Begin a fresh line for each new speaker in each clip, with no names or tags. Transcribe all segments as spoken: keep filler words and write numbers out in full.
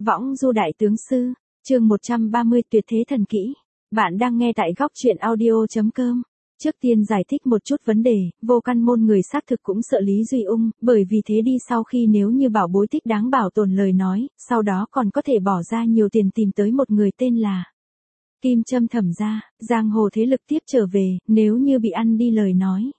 Võng du đại tướng sư, chương một trăm ba mươi tuyệt thế thần kỹ. Bạn đang nghe tại góc truyện audio.com. Trước tiên giải thích một chút vấn đề, vô căn môn người xác thực cũng sợ Lý Duy Ung, bởi vì thế đi sau khi nếu như bảo bối thích đáng bảo tồn lời nói, sau đó còn có thể bỏ ra nhiều tiền tìm tới một người tên là Kim Châm thẩm ra, giang hồ thế lực tiếp trở về, nếu như bị ăn đi lời nói.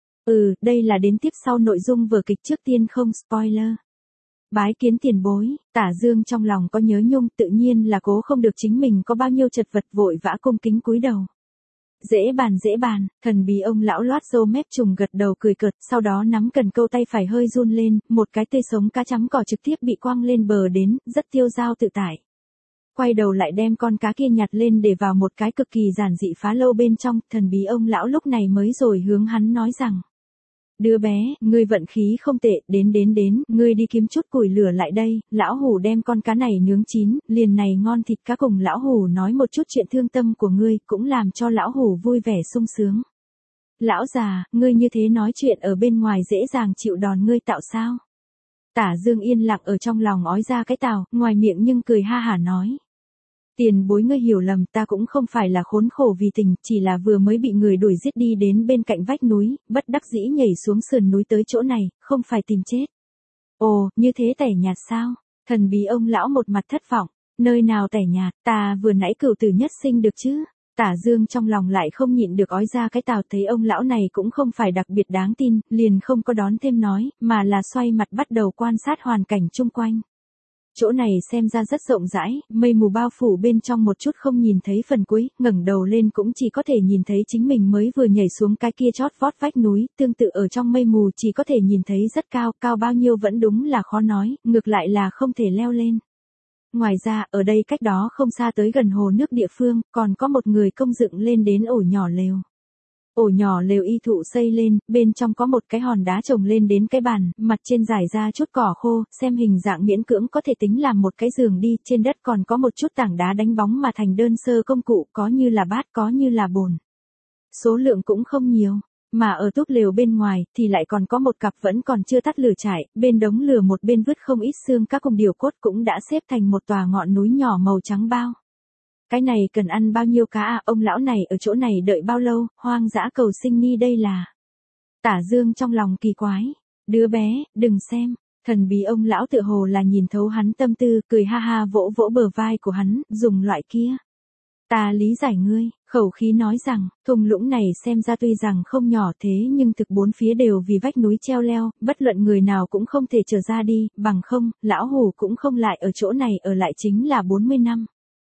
Ừ, đây là đến tiếp sau nội dung vở kịch, trước tiên không spoiler. Bái kiến tiền bối, Tả Dương trong lòng có nhớ nhung, tự nhiên là cố không được chính mình có bao nhiêu chật vật, vội vã cung kính cúi đầu. Dễ bàn dễ bàn, thần bí ông lão loát râu mép trùng gật đầu cười cợt, sau đó nắm cần câu tay phải hơi run lên, một cái tươi sống cá chấm cỏ trực tiếp bị quăng lên bờ đến, rất tiêu dao tự tại. Quay đầu lại đem con cá kia nhặt lên để vào một cái cực kỳ giản dị phá lâu bên trong, thần bí ông lão lúc này mới rồi hướng hắn nói rằng: Đứa bé, ngươi vận khí không tệ, đến đến đến, ngươi đi kiếm chút củi lửa lại đây, lão hủ đem con cá này nướng chín, liền này ngon thịt cá cùng lão hủ nói một chút chuyện thương tâm của ngươi, cũng làm cho lão hủ vui vẻ sung sướng. Lão già, ngươi như thế nói chuyện ở bên ngoài dễ dàng chịu đòn ngươi tạo sao? Tả Dương yên lặng ở trong lòng ói ra cái tào, ngoài miệng nhưng cười ha hả nói. Tiền bối ngươi hiểu lầm, ta cũng không phải là khốn khổ vì tình, chỉ là vừa mới bị người đuổi giết đi đến bên cạnh vách núi, bất đắc dĩ nhảy xuống sườn núi tới chỗ này, không phải tìm chết. Ồ, như thế tẻ nhạt sao? Thần bí ông lão một mặt thất vọng, nơi nào tẻ nhạt, ta vừa nãy cửu tử nhất sinh được chứ? Tả Dương trong lòng lại không nhịn được ói ra cái tào, thấy ông lão này cũng không phải đặc biệt đáng tin, liền không có đón thêm nói, mà là xoay mặt bắt đầu quan sát hoàn cảnh chung quanh. Chỗ này xem ra rất rộng rãi, mây mù bao phủ bên trong một chút không nhìn thấy phần cuối, ngẩng đầu lên cũng chỉ có thể nhìn thấy chính mình mới vừa nhảy xuống cái kia chót vót vách núi, tương tự ở trong mây mù chỉ có thể nhìn thấy rất cao, cao bao nhiêu vẫn đúng là khó nói, ngược lại là không thể leo lên. Ngoài ra, ở đây cách đó không xa tới gần hồ nước địa phương, còn có một người công dựng lên đến ổ nhỏ lều. Ổ nhỏ lều y thụ xây lên, bên trong có một cái hòn đá trồng lên đến cái bàn, mặt trên rải ra chút cỏ khô, xem hình dạng miễn cưỡng có thể tính làm một cái giường đi, trên đất còn có một chút tảng đá đánh bóng mà thành đơn sơ công cụ, có như là bát có như là bồn. Số lượng cũng không nhiều, mà ở túp lều bên ngoài thì lại còn có một cặp vẫn còn chưa tắt lửa trại, bên đống lửa một bên vứt không ít xương các cùng điều cốt cũng đã xếp thành một tòa ngọn núi nhỏ màu trắng bao. Cái này cần ăn bao nhiêu cá à, ông lão này ở chỗ này đợi bao lâu, hoang dã cầu sinh ni đây là. Tả Dương trong lòng kỳ quái, đứa bé, đừng xem, thần bí ông lão tự hồ là nhìn thấu hắn tâm tư, cười ha ha vỗ vỗ bờ vai của hắn, dùng loại kia. Ta lý giải ngươi, khẩu khí nói rằng, thung lũng này xem ra tuy rằng không nhỏ thế nhưng thực bốn phía đều vì vách núi treo leo, bất luận người nào cũng không thể trở ra đi, bằng không, lão hủ cũng không lại ở chỗ này ở lại chính là bốn mươi năm.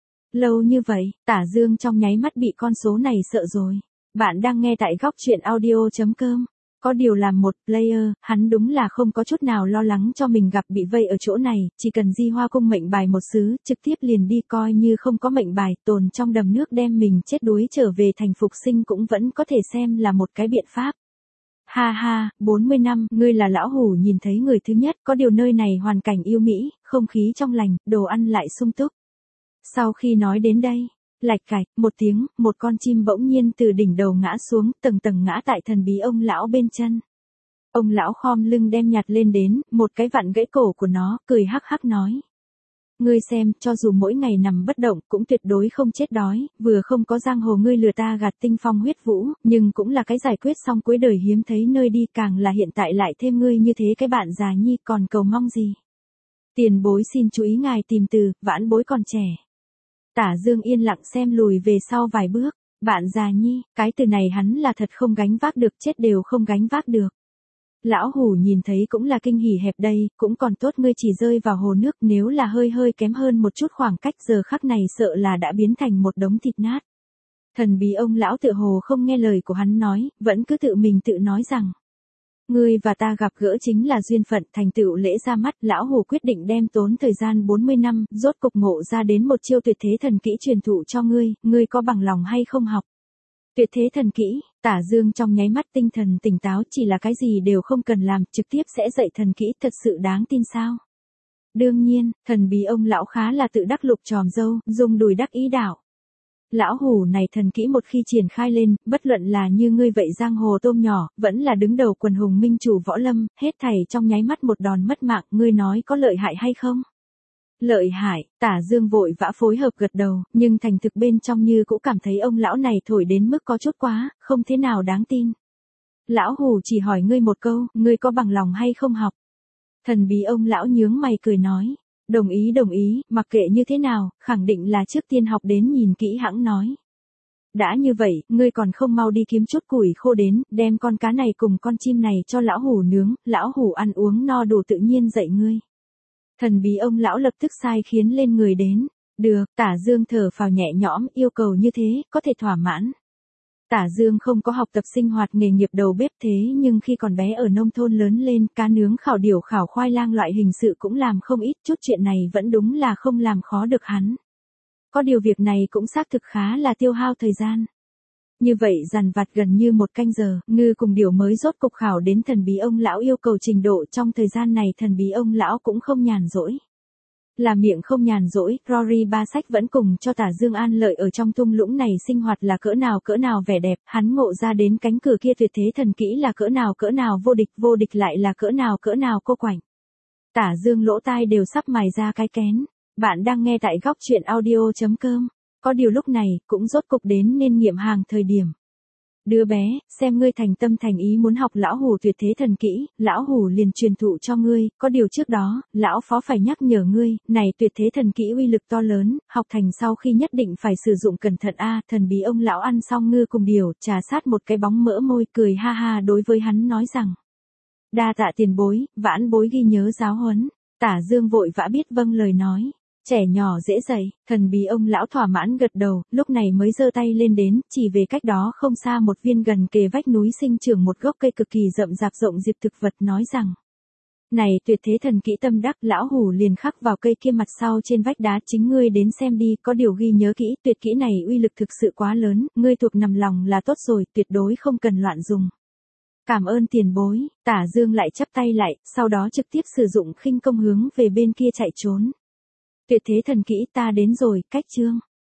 Lâu như vậy, Tả Dương trong nháy mắt bị con số này sợ rồi. Bạn đang nghe tại góc truyện audio.com. Có điều làm một player, hắn đúng là không có chút nào lo lắng cho mình gặp bị vây ở chỗ này, chỉ cần di hoa cung mệnh bài một xứ, trực tiếp liền đi coi như không có mệnh bài, tồn trong đầm nước đem mình chết đuối trở về thành phục sinh cũng vẫn có thể xem là một cái biện pháp. Ha ha, bốn mươi năm, ngươi là lão hủ nhìn thấy người thứ nhất, có điều nơi này hoàn cảnh yêu mỹ, không khí trong lành, đồ ăn lại sung túc. Sau khi nói đến đây, lạch cạch, một tiếng, một con chim bỗng nhiên từ đỉnh đầu ngã xuống, tầng tầng ngã tại thần bí ông lão bên chân. Ông lão khom lưng đem nhặt lên đến, một cái vặn gãy cổ của nó, cười hắc hắc nói. Ngươi xem, cho dù mỗi ngày nằm bất động, cũng tuyệt đối không chết đói, vừa không có giang hồ ngươi lừa ta gạt tinh phong huyết vũ, nhưng cũng là cái giải quyết xong cuối đời hiếm thấy nơi đi, càng là hiện tại lại thêm ngươi như thế cái bạn già nhi, còn cầu mong gì. Tiền bối xin chú ý ngài tìm từ, vãn bối còn trẻ. Tả Dương yên lặng xem lùi về sau vài bước, bạn già nhi, cái từ này hắn là thật không gánh vác được, chết đều không gánh vác được. Lão hủ nhìn thấy cũng là kinh hỉ hẹp đây, cũng còn tốt ngươi chỉ rơi vào hồ nước, nếu là hơi hơi kém hơn một chút khoảng cách giờ khắc này sợ là đã biến thành một đống thịt nát. Thần bí ông lão tự hồ không nghe lời của hắn nói, vẫn cứ tự mình tự nói rằng. Ngươi và ta gặp gỡ chính là duyên phận, thành tựu lễ ra mắt, lão hủ quyết định đem tốn thời gian bốn mươi năm, rốt cục ngộ ra đến một chiêu tuyệt thế thần kỹ truyền thụ cho ngươi, ngươi có bằng lòng hay không học? Tuyệt thế thần kỹ, Tả Dương trong nháy mắt tinh thần tỉnh táo, chỉ là cái gì đều không cần làm, trực tiếp sẽ dạy thần kỹ, thật sự đáng tin sao? Đương nhiên, thần bí ông lão khá là tự đắc lục tròm dâu, dùng đùi đắc ý đạo. Lão hủ này thần kỹ một khi triển khai lên, bất luận là như ngươi vậy giang hồ tôm nhỏ, vẫn là đứng đầu quần hùng minh chủ võ lâm, hết thảy trong nháy mắt một đòn mất mạng, ngươi nói có lợi hại hay không? Lợi hại, Tả Dương vội vã phối hợp gật đầu, nhưng thành thực bên trong như cũng cảm thấy ông lão này thổi đến mức có chút quá, không thế nào đáng tin. Lão Hủ chỉ hỏi ngươi một câu, ngươi có bằng lòng hay không học? Thần bí ông lão nhướng mày cười nói, đồng ý đồng ý, mặc kệ như thế nào, khẳng định là trước tiên học đến nhìn kỹ hãng nói. Đã như vậy, ngươi còn không mau đi kiếm chút củi khô đến, đem con cá này cùng con chim này cho lão Hủ nướng, lão Hủ ăn uống no đủ tự nhiên dạy ngươi. Thần bí ông lão lập tức sai khiến lên người đến. Được, Tả Dương thở phào nhẹ nhõm, yêu cầu như thế, có thể thỏa mãn. Tả Dương không có học tập sinh hoạt nghề nghiệp đầu bếp thế nhưng khi còn bé ở nông thôn lớn lên, cá nướng khảo điểu khảo khoai lang loại hình sự cũng làm không ít, chút chuyện này vẫn đúng là không làm khó được hắn. Có điều việc này cũng xác thực khá là tiêu hao thời gian. Như vậy dằn vặt gần như một canh giờ, ngư cùng điểu mới rốt cục khảo đến thần bí ông lão yêu cầu trình độ. Trong thời gian này thần bí ông lão cũng không nhàn rỗi. Là miệng không nhàn rỗi, Rory Ba Sách vẫn cùng cho Tả Dương an lợi ở trong thung lũng này sinh hoạt là cỡ nào cỡ nào vẻ đẹp, hắn ngộ ra đến cánh cửa kia tuyệt thế thần kỹ là cỡ nào cỡ nào vô địch, vô địch lại là cỡ nào cỡ nào cô quạnh. Tả Dương lỗ tai đều sắp mài ra cái kén. Bạn đang nghe tại góc truyện audio chấm com. Có điều lúc này, cũng rốt cục đến nên nghiệm hàng thời điểm. Đứa bé, xem ngươi thành tâm thành ý muốn học lão Hủ tuyệt thế thần kỹ, lão Hủ liền truyền thụ cho ngươi, có điều trước đó, lão phó phải nhắc nhở ngươi, này tuyệt thế thần kỹ uy lực to lớn, học thành sau khi nhất định phải sử dụng cẩn thận a. Thần bí ông lão ăn xong ngư cùng điểu, trà sát một cái bóng mỡ môi, cười ha ha đối với hắn nói rằng. Đa tạ tiền bối, vãn bối ghi nhớ giáo huấn. Tả Dương vội vã biết vâng lời nói. Trẻ nhỏ dễ dạy, thần bí ông lão thỏa mãn gật đầu, lúc này mới giơ tay lên đến, chỉ về cách đó không xa một viên gần kề vách núi sinh trưởng một gốc cây cực kỳ rậm rạp rộng diệp thực vật nói rằng. Này tuyệt thế thần kỹ tâm đắc, lão Hủ liền khắc vào cây kia mặt sau trên vách đá, chính ngươi đến xem đi, có điều ghi nhớ kỹ, tuyệt kỹ này uy lực thực sự quá lớn, ngươi thuộc nằm lòng là tốt rồi, tuyệt đối không cần loạn dùng. Cảm ơn tiền bối, Tả Dương lại chắp tay lại, sau đó trực tiếp sử dụng khinh công hướng về bên kia chạy trốn. Tuyệt thế thần kỹ ta đến rồi, cách chương.